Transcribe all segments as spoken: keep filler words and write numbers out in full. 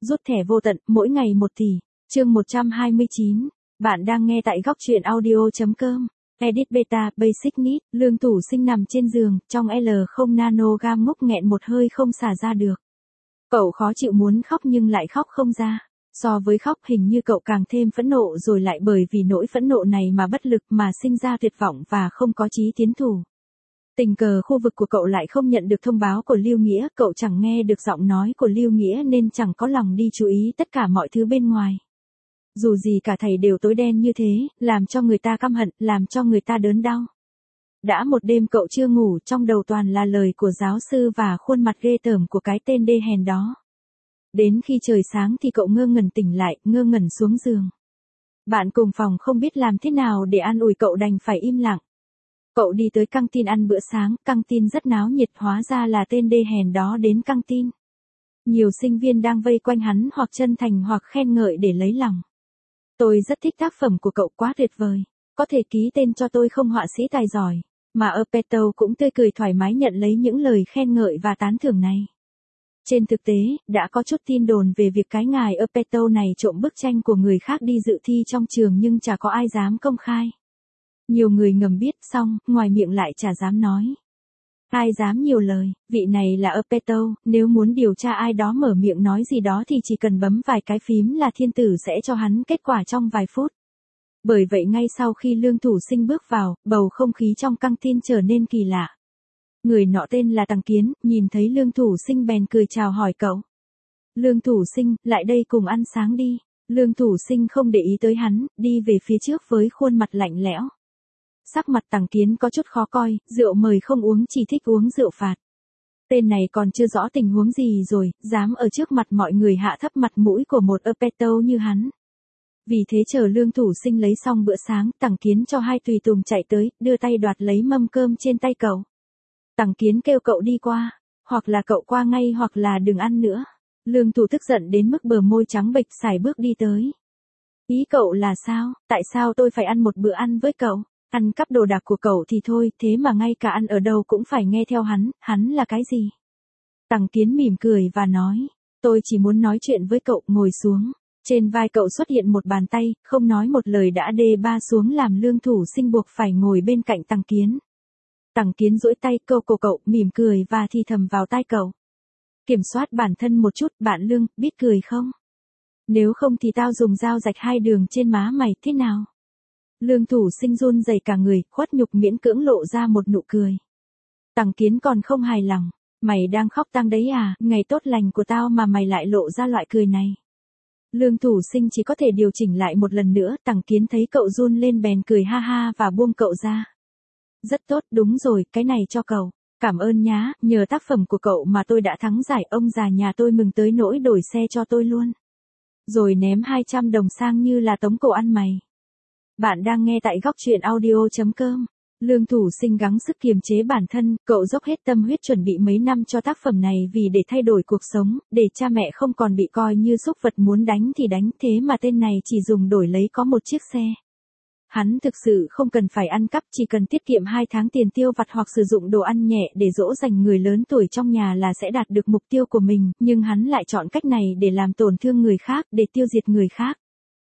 Rút thẻ vô tận, mỗi ngày một tỷ. Chương một trăm hai mươi chín. Bạn đang nghe tại góc truyện audio.com. Edit Beta, Basic Need. Lương Thủ Sinh nằm trên giường, trong L không nanogram ngốc nghẹn một hơi không xả ra được. Cậu khó chịu muốn khóc nhưng lại khóc không ra. So với khóc hình như cậu càng thêm phẫn nộ rồi lại bởi vì nỗi phẫn nộ này mà bất lực mà sinh ra tuyệt vọng và không có chí tiến thủ. Tình cờ khu vực của cậu lại không nhận được thông báo của Lưu Nghĩa, cậu chẳng nghe được giọng nói của Lưu Nghĩa nên chẳng có lòng đi chú ý tất cả mọi thứ bên ngoài. Dù gì cả thầy đều tối đen như thế, làm cho người ta căm hận, làm cho người ta đớn đau. Đã một đêm cậu chưa ngủ, trong đầu toàn là lời của giáo sư và khuôn mặt ghê tởm của cái tên đê hèn đó. Đến khi trời sáng thì cậu ngơ ngẩn tỉnh lại, ngơ ngẩn xuống giường. Bạn cùng phòng không biết làm thế nào để an ủi cậu đành phải im lặng. Cậu đi tới căng tin ăn bữa sáng, căng tin rất náo nhiệt, hóa ra là tên đê hèn đó đến căng tin. Nhiều sinh viên đang vây quanh hắn hoặc chân thành hoặc khen ngợi để lấy lòng. Tôi rất thích tác phẩm của cậu, quá tuyệt vời. Có thể ký tên cho tôi không, họa sĩ tài giỏi. Mà Epeto cũng tươi cười thoải mái nhận lấy những lời khen ngợi và tán thưởng này. Trên thực tế, đã có chút tin đồn về việc cái ngài Epeto này trộm bức tranh của người khác đi dự thi trong trường nhưng chả có ai dám công khai. Nhiều người ngầm biết xong, ngoài miệng lại chả dám nói. Ai dám nhiều lời, vị này là Epeto, nếu muốn điều tra ai đó mở miệng nói gì đó thì chỉ cần bấm vài cái phím là thiên tử sẽ cho hắn kết quả trong vài phút. Bởi vậy ngay sau khi Lương Thủ Sinh bước vào, bầu không khí trong căng tin trở nên kỳ lạ. Người nọ tên là Tằng Kiến, nhìn thấy Lương Thủ Sinh bèn cười chào hỏi cậu. Lương Thủ Sinh, lại đây cùng ăn sáng đi. Lương Thủ Sinh không để ý tới hắn, đi về phía trước với khuôn mặt lạnh lẽo. Sắc mặt Tằng Kiến có chút khó coi, rượu mời không uống, chỉ thích uống rượu phạt. Tên này còn chưa rõ tình huống gì rồi, dám ở trước mặt mọi người hạ thấp mặt mũi của một Epeto như hắn. Vì thế chờ Lương Thủ Sinh lấy xong bữa sáng, Tằng Kiến cho hai tùy tùng chạy tới, đưa tay đoạt lấy mâm cơm trên tay cậu. Tằng Kiến kêu cậu đi qua, hoặc là cậu qua ngay hoặc là đừng ăn nữa. Lương Thủ tức giận đến mức bờ môi trắng bệch, sải bước đi tới. Ý cậu là sao, tại sao tôi phải ăn một bữa ăn với cậu? Ăn cắp đồ đạc của cậu thì thôi, thế mà ngay cả ăn ở đâu cũng phải nghe theo hắn, hắn là cái gì? Tằng Kiến mỉm cười và nói, tôi chỉ muốn nói chuyện với cậu, ngồi xuống. Trên vai cậu xuất hiện một bàn tay, không nói một lời đã đê ba xuống làm Lương Thủ Sinh buộc phải ngồi bên cạnh Tằng Kiến. Tằng Kiến duỗi tay câu cổ cậu, mỉm cười và thì thầm vào tai cậu. Kiểm soát bản thân một chút, bạn Lương, biết cười không? Nếu không thì tao dùng dao rạch hai đường trên má mày, thế nào? Lương Thủ Sinh run rẩy cả người, khuất nhục miễn cưỡng lộ ra một nụ cười. Tằng Kiến còn không hài lòng, mày đang khóc tang đấy à, ngày tốt lành của tao mà mày lại lộ ra loại cười này. Lương Thủ Sinh chỉ có thể điều chỉnh lại một lần nữa, Tằng Kiến thấy cậu run lên bèn cười ha ha và buông cậu ra. Rất tốt, đúng rồi, cái này cho cậu. Cảm ơn nhá, nhờ tác phẩm của cậu mà tôi đã thắng giải, ông già nhà tôi mừng tới nỗi đổi xe cho tôi luôn. Rồi ném hai trăm đồng sang như là tống cổ ăn mày. Bạn đang nghe tại góc truyện audio.com. Lương Thủ Sinh gắng sức kiềm chế bản thân, cậu dốc hết tâm huyết chuẩn bị mấy năm cho tác phẩm này vì để thay đổi cuộc sống, để cha mẹ không còn bị coi như súc vật muốn đánh thì đánh, thế mà tên này chỉ dùng đổi lấy có một chiếc xe. Hắn thực sự không cần phải ăn cắp, chỉ cần tiết kiệm hai tháng tiền tiêu vặt hoặc sử dụng đồ ăn nhẹ để dỗ dành người lớn tuổi trong nhà là sẽ đạt được mục tiêu của mình, nhưng hắn lại chọn cách này để làm tổn thương người khác, để tiêu diệt người khác.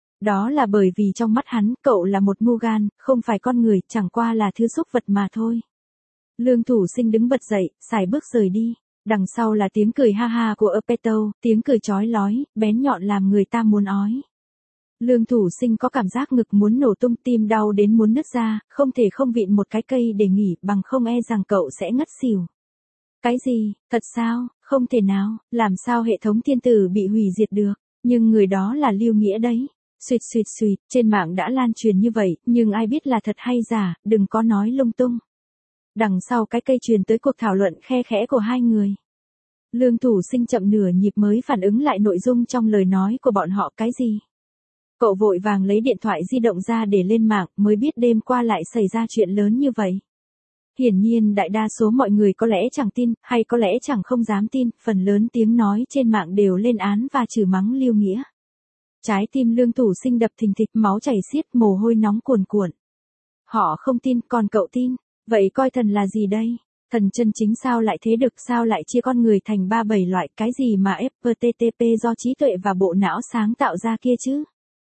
Đó là bởi vì trong mắt hắn, cậu là một ngu gan, không phải con người, chẳng qua là thứ súc vật mà thôi. Lương Thủ Sinh đứng bật dậy, sải bước rời đi. Đằng sau là tiếng cười ha ha của Epeto, tiếng cười chói lói, bén nhọn làm người ta muốn ói. Lương Thủ Sinh có cảm giác ngực muốn nổ tung, tim đau đến muốn nứt ra, không thể không vịn một cái cây để nghỉ, bằng không e rằng cậu sẽ ngất xỉu. Cái gì, thật sao, không thể nào, làm sao hệ thống thiên tử bị hủy diệt được, nhưng người đó là Lưu Nghĩa đấy. Xuyệt xuyệt xuyệt, trên mạng đã lan truyền như vậy, nhưng ai biết là thật hay giả, đừng có nói lung tung. Đằng sau cái cây truyền tới cuộc thảo luận khe khẽ của hai người. Lương Thủ Sinh chậm nửa nhịp mới phản ứng lại nội dung trong lời nói của bọn họ. Cái gì? Cậu vội vàng lấy điện thoại di động ra để lên mạng, mới biết đêm qua lại xảy ra chuyện lớn như vậy. Hiển nhiên đại đa số mọi người có lẽ chẳng tin, hay có lẽ chẳng không dám tin, phần lớn tiếng nói trên mạng đều lên án và chửi mắng Lưu Nghĩa. Trái tim Lương Thủ Sinh đập thình thịch, máu chảy xiết, mồ hôi nóng cuồn cuộn. Họ không tin, còn cậu tin, vậy coi thần là gì đây? Thần chân chính sao lại thế được, sao lại chia con người thành ba bảy loại, cái gì mà ép tê tê pê do trí tuệ và bộ não sáng tạo ra kia chứ?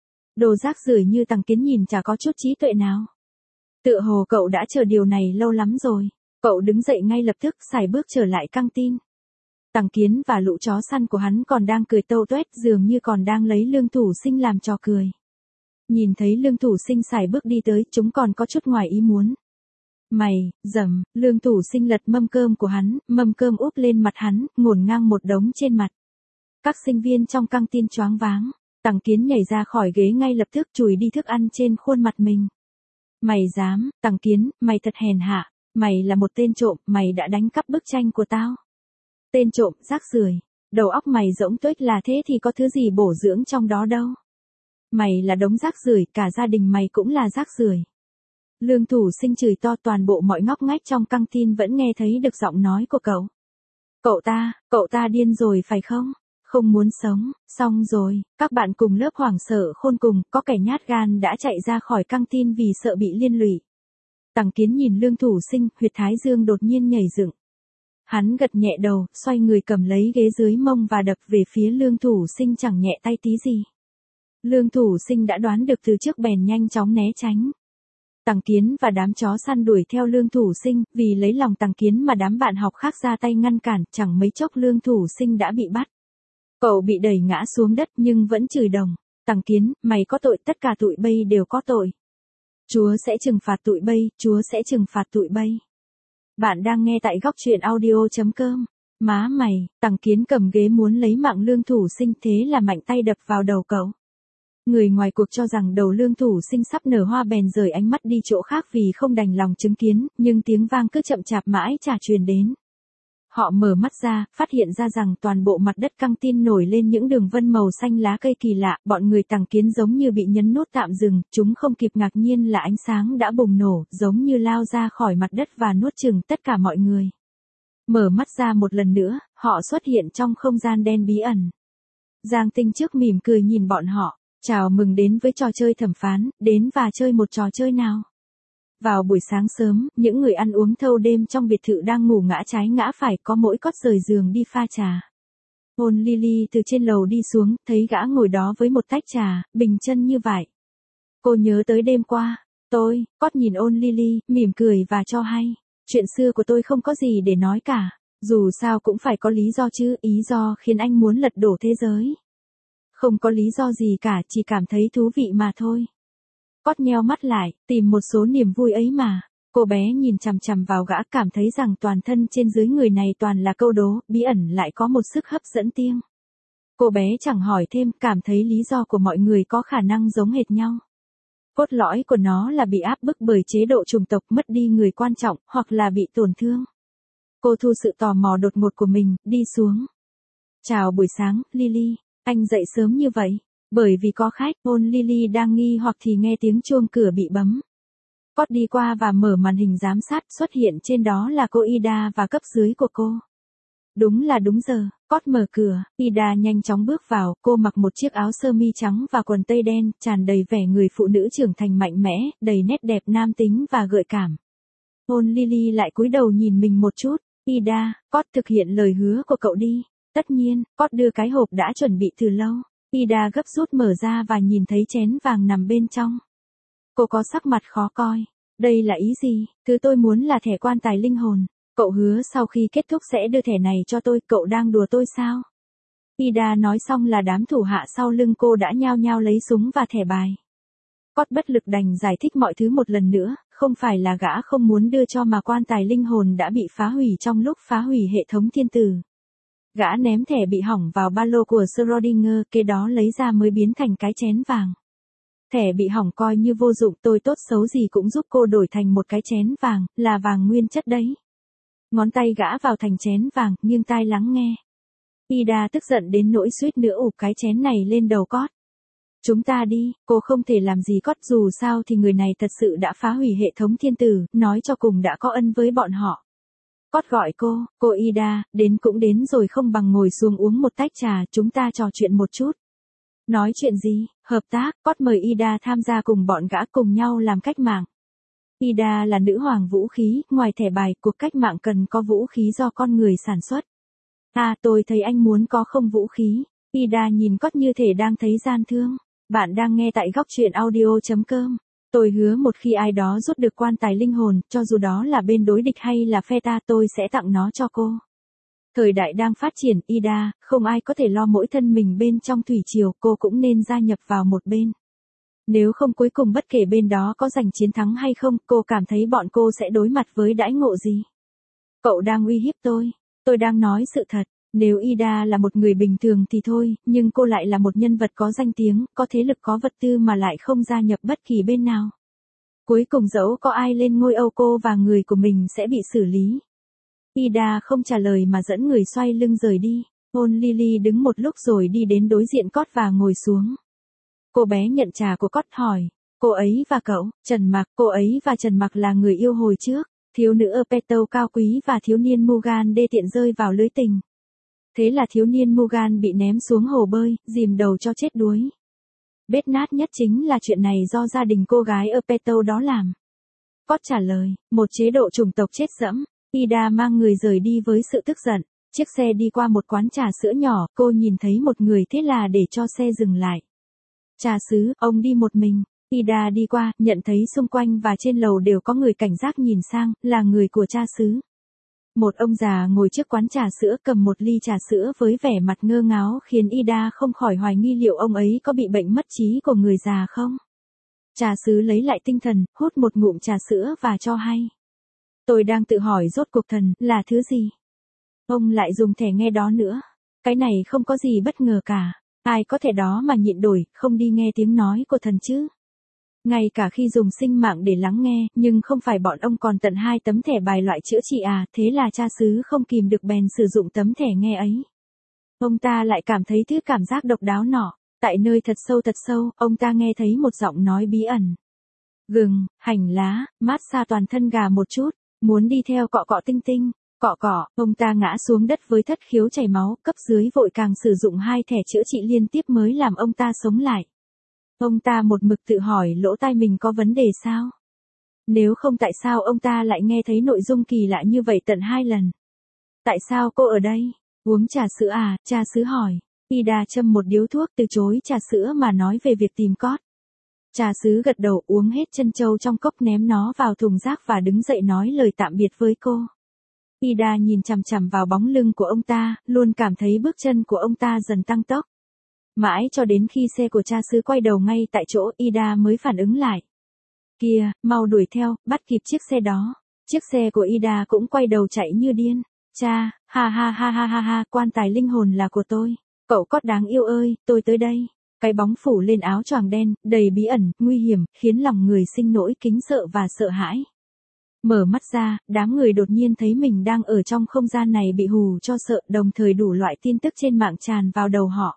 Đồ rác rưởi như Tằng Kiến nhìn chả có chút trí tuệ nào. Tựa hồ cậu đã chờ điều này lâu lắm rồi. Cậu đứng dậy ngay lập tức, sải bước trở lại căng tin. Tằng Kiến và lũ chó săn của hắn còn đang cười tâu tuét, dường như còn đang lấy Lương Thủ Sinh làm trò cười. Nhìn thấy Lương Thủ Sinh sải bước đi tới, chúng còn có chút ngoài ý muốn. Mày, dầm, Lương Thủ Sinh lật mâm cơm của hắn, mâm cơm úp lên mặt hắn, ngổn ngang một đống trên mặt. Các sinh viên trong căng tin choáng váng. Tằng Kiến nhảy ra khỏi ghế ngay lập tức, chùi đi thức ăn trên khuôn mặt mình. Mày dám, Tằng Kiến, mày thật hèn hạ, mày là một tên trộm, mày đã đánh cắp bức tranh của tao. Tên trộm, rác rưởi, đầu óc mày rỗng tuếch là thế thì có thứ gì bổ dưỡng trong đó đâu. Mày là đống rác rưởi, cả gia đình mày cũng là rác rưởi. Lương Thủ Sinh chửi to, toàn bộ mọi ngóc ngách trong căng tin vẫn nghe thấy được giọng nói của cậu. Cậu ta, cậu ta điên rồi phải không? Không muốn sống, xong rồi, các bạn cùng lớp hoảng sợ khôn cùng, có kẻ nhát gan đã chạy ra khỏi căng tin vì sợ bị liên lụy. Tằng Kiến nhìn Lương Thủ Sinh, huyệt thái dương đột nhiên nhảy dựng. Hắn gật nhẹ đầu, xoay người cầm lấy ghế dưới mông và đập về phía Lương Thủ Sinh chẳng nhẹ tay tí gì. Lương Thủ Sinh đã đoán được từ trước bèn nhanh chóng né tránh. Tằng Kiến và đám chó săn đuổi theo Lương Thủ Sinh, vì lấy lòng Tằng Kiến mà đám bạn học khác ra tay ngăn cản, chẳng mấy chốc Lương Thủ Sinh đã bị bắt. Cậu bị đẩy ngã xuống đất nhưng vẫn chửi đồng. Tằng Kiến, mày có tội, tất cả tụi bay đều có tội. Chúa sẽ trừng phạt tụi bay, Chúa sẽ trừng phạt tụi bay. Bạn đang nghe tại góc truyện audio chấm com. Má mày, Tằng Kiến cầm ghế muốn lấy mạng Lương Thủ Sinh, thế là mạnh tay đập vào đầu cậu. Người ngoài cuộc cho rằng đầu Lương Thủ Sinh sắp nở hoa bèn rời ánh mắt đi chỗ khác vì không đành lòng chứng kiến, nhưng tiếng vang cứ chậm chạp mãi chả truyền đến. Họ mở mắt ra, phát hiện ra rằng toàn bộ mặt đất căng tin nổi lên những đường vân màu xanh lá cây kỳ lạ, bọn người Tằng Kiến giống như bị nhấn nút tạm dừng, chúng không kịp ngạc nhiên là ánh sáng đã bùng nổ, giống như lao ra khỏi mặt đất và nuốt chửng tất cả mọi người. Mở mắt ra một lần nữa, họ xuất hiện trong không gian đen bí ẩn. Giang Tinh trước mỉm cười nhìn bọn họ, chào mừng đến với trò chơi thẩm phán, đến và chơi một trò chơi nào. Vào buổi sáng sớm, những người ăn uống thâu đêm trong biệt thự đang ngủ ngã trái ngã phải, có mỗi cót rời giường đi pha trà. Ôn Lily từ trên lầu đi xuống, thấy gã ngồi đó với một tách trà, bình chân như vậy. Cô nhớ tới đêm qua. Tôi, cót nhìn Ôn Lily, mỉm cười và cho hay. Chuyện xưa của tôi không có gì để nói cả. Dù sao cũng phải có lý do chứ, ý do khiến anh muốn lật đổ thế giới. Không có lý do gì cả, chỉ cảm thấy thú vị mà thôi. Cót nheo mắt lại, tìm một số niềm vui ấy mà. Cô bé nhìn chằm chằm vào gã, cảm thấy rằng toàn thân trên dưới người này toàn là câu đố, bí ẩn lại có một sức hấp dẫn riêng. Cô bé chẳng hỏi thêm, cảm thấy lý do của mọi người có khả năng giống hệt nhau. Cốt lõi của nó là bị áp bức bởi chế độ chủng tộc, mất đi người quan trọng, hoặc là bị tổn thương. Cô thu sự tò mò đột ngột của mình, đi xuống. Chào buổi sáng, Lily. Anh dậy sớm như vậy? Bởi vì có khách. Ôn Lily đang nghi hoặc thì nghe tiếng chuông cửa bị bấm. Cót đi qua và mở màn hình giám sát, xuất hiện trên đó là cô Ida và cấp dưới của cô. Đúng là đúng giờ, Cót mở cửa, Ida nhanh chóng bước vào, cô mặc một chiếc áo sơ mi trắng và quần tây đen, tràn đầy vẻ người phụ nữ trưởng thành mạnh mẽ, đầy nét đẹp nam tính và gợi cảm. Ôn Lily lại cúi đầu nhìn mình một chút. Ida, Cót thực hiện lời hứa của cậu đi. Tất nhiên, Cót đưa cái hộp đã chuẩn bị từ lâu. Ida gấp rút mở ra và nhìn thấy chén vàng nằm bên trong. Cô có sắc mặt khó coi. Đây là ý gì? Thứ tôi muốn là thẻ quan tài linh hồn. Cậu hứa sau khi kết thúc sẽ đưa thẻ này cho tôi, cậu đang đùa tôi sao? Ida nói xong là đám thủ hạ sau lưng cô đã nhao nhao lấy súng và thẻ bài. Cót bất lực đành giải thích mọi thứ một lần nữa, không phải là gã không muốn đưa cho mà quan tài linh hồn đã bị phá hủy trong lúc phá hủy hệ thống thiên tử. Gã ném thẻ bị hỏng vào ba lô của Schrödinger, kế đó lấy ra mới biến thành cái chén vàng. Thẻ bị hỏng coi như vô dụng, tôi tốt xấu gì cũng giúp cô đổi thành một cái chén vàng, là vàng nguyên chất đấy. Ngón tay gã vào thành chén vàng, nghiêng tai lắng nghe. Ida tức giận đến nỗi suýt nữa ụp cái chén này lên đầu Cót. Chúng ta đi, cô không thể làm gì Cót, dù sao thì người này thật sự đã phá hủy hệ thống thiên tử, nói cho cùng đã có ân với bọn họ. Cót gọi cô, cô Ida, đến cũng đến rồi không bằng ngồi xuống uống một tách trà, chúng ta trò chuyện một chút. Nói chuyện gì? Hợp tác. Cót mời Ida tham gia cùng bọn gã cùng nhau làm cách mạng. Ida là nữ hoàng vũ khí, ngoài thẻ bài, cuộc cách mạng cần có vũ khí do con người sản xuất. À, tôi thấy anh muốn có không vũ khí. Ida nhìn Cốt như thể đang thấy gian thương. Bạn đang nghe tại góc truyện audio chấm com. Tôi hứa một khi ai đó rút được quan tài linh hồn, cho dù đó là bên đối địch hay là phe ta, tôi sẽ tặng nó cho cô. Thời đại đang phát triển, Ida, không ai có thể lo mỗi thân mình bên trong thủy triều, cô cũng nên gia nhập vào một bên. Nếu không cuối cùng bất kể bên đó có giành chiến thắng hay không, cô cảm thấy bọn cô sẽ đối mặt với đãi ngộ gì? Cậu đang uy hiếp tôi. Tôi đang nói sự thật. Nếu Ida là một người bình thường thì thôi, nhưng cô lại là một nhân vật có danh tiếng, có thế lực có vật tư mà lại không gia nhập bất kỳ bên nào. Cuối cùng dẫu có ai lên ngôi Âu cô và người của mình sẽ bị xử lý. Ida không trả lời mà dẫn người xoay lưng rời đi. Ôn Lily đứng một lúc rồi đi đến đối diện Cốt và ngồi xuống. Cô bé nhận trà của Cốt hỏi, cô ấy và cậu, Trần Mặc, cô ấy và Trần Mặc là người yêu hồi trước, thiếu nữ Apeto cao quý và thiếu niên Mugan đê tiện rơi vào lưới tình. Thế là thiếu niên Mugan bị ném xuống hồ bơi, dìm đầu cho chết đuối. Bết nát nhất chính là chuyện này do gia đình cô gái Apeto đó làm. Cốt trả lời, một chế độ chủng tộc chết dẫm. Ida mang người rời đi với sự tức giận. Chiếc xe đi qua một quán trà sữa nhỏ, cô nhìn thấy một người, thế là để cho xe dừng lại. Trà sứ, ông đi một mình. Ida đi qua, nhận thấy xung quanh và trên lầu đều có người cảnh giác nhìn sang, là người của cha xứ. Một ông già ngồi trước quán trà sữa cầm một ly trà sữa với vẻ mặt ngơ ngáo khiến Ida không khỏi hoài nghi liệu ông ấy có bị bệnh mất trí của người già không. Trà sứ lấy lại tinh thần, hút một ngụm trà sữa và cho hay. Tôi đang tự hỏi rốt cuộc thần là thứ gì. Ông lại dùng thẻ nghe đó nữa. Cái này không có gì bất ngờ cả. Ai có thể đó mà nhịn đổi, không đi nghe tiếng nói của thần chứ. Ngay cả khi dùng sinh mạng để lắng nghe, nhưng không phải bọn ông còn tận hai tấm thẻ bài loại chữa trị à, thế là cha xứ không kìm được bèn sử dụng tấm thẻ nghe ấy. Ông ta lại cảm thấy thứ cảm giác độc đáo nọ, tại nơi thật sâu thật sâu, ông ta nghe thấy một giọng nói bí ẩn. Gừng, hành lá, mát xa toàn thân gà một chút, muốn đi theo cọ cọ tinh tinh. Cọ cọ, ông ta ngã xuống đất với thất khiếu chảy máu, cấp dưới vội càng sử dụng hai thẻ chữa trị liên tiếp mới làm ông ta sống lại. Ông ta một mực tự hỏi lỗ tai mình có vấn đề sao? Nếu không tại sao ông ta lại nghe thấy nội dung kỳ lạ như vậy tận hai lần? Tại sao cô ở đây? Uống trà sữa à? Cha xứ hỏi. Ida châm một điếu thuốc từ chối trà sữa mà nói về việc tìm Cốt. Trà xứ gật đầu uống hết chân trâu trong cốc ném nó vào thùng rác và đứng dậy nói lời tạm biệt với cô. Ida nhìn chằm chằm vào bóng lưng của ông ta, luôn cảm thấy bước chân của ông ta dần tăng tốc. Mãi cho đến khi xe của cha xứ quay đầu ngay tại chỗ, Ida mới phản ứng lại. Kìa, mau đuổi theo, bắt kịp chiếc xe đó. Chiếc xe của Ida cũng quay đầu chạy như điên. Cha, ha ha ha ha ha ha, quan tài linh hồn là của tôi. Cậu Cốt đáng yêu ơi, tôi tới đây. Cái bóng phủ lên áo choàng đen, đầy bí ẩn, nguy hiểm, khiến lòng người sinh nỗi kính sợ và sợ hãi. Mở mắt ra, đám người đột nhiên thấy mình đang ở trong không gian này bị hù cho sợ, đồng thời đủ loại tin tức trên mạng tràn vào đầu họ.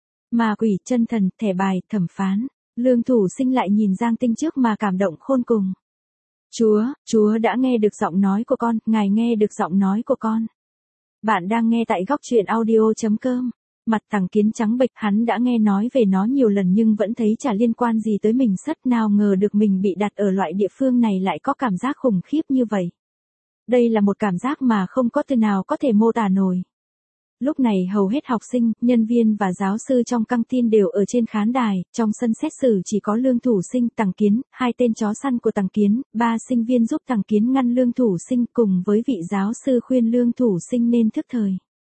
Ma quỷ, chân thần, thẻ bài, thẩm phán. Lương Thủ Sinh lại nhìn Giang Tinh trước mà cảm động khôn cùng. Chúa, Chúa đã nghe được giọng nói của con, Ngài nghe được giọng nói của con. Bạn đang nghe tại góc truyện audio chấm com. Mặt Thằng Kiến trắng bệch, hắn đã nghe nói về nó nhiều lần nhưng vẫn thấy chả liên quan gì tới mình, sất nào ngờ được mình bị đặt ở loại địa phương này lại có cảm giác khủng khiếp như vậy. Đây là một cảm giác mà không có từ nào có thể mô tả nổi. Lúc này hầu hết học sinh, nhân viên và giáo sư trong căng tin đều ở trên khán đài, trong sân xét xử chỉ có Lương Thủ Sinh, Thằng Kiến, hai tên chó săn của Thằng Kiến, ba sinh viên giúp Thằng Kiến ngăn Lương Thủ Sinh cùng với vị giáo sư khuyên Lương Thủ Sinh nên thức thời.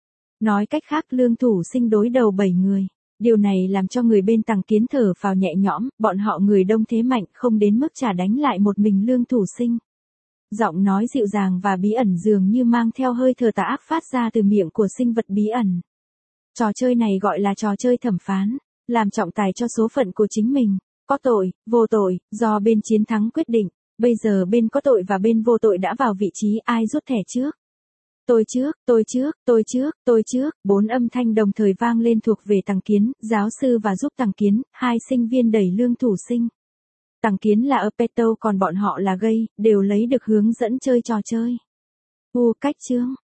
Nói cách khác Lương Thủ Sinh đối đầu bảy người. Điều này làm cho người bên Thằng Kiến thở phào nhẹ nhõm, bọn họ người đông thế mạnh không đến mức trả đánh lại một mình Lương Thủ Sinh. Giọng nói dịu dàng và bí ẩn dường như mang theo hơi thở tà ác phát ra từ miệng của sinh vật bí ẩn. Trò chơi này gọi là trò chơi thẩm phán, làm trọng tài cho số phận của chính mình. Có tội, vô tội, do bên chiến thắng quyết định. Bây giờ bên có tội và bên vô tội đã vào vị trí, ai rút thẻ trước? Tôi trước, tôi trước, tôi trước, tôi trước, bốn âm thanh đồng thời vang lên thuộc về Thằng Kiến, giáo sư và giúp Thằng Kiến, hai sinh viên đẩy Lương Thủ Sinh. Thằng Kiến là Apeto còn bọn họ là gay, đều lấy được hướng dẫn chơi trò chơi. U cách chương,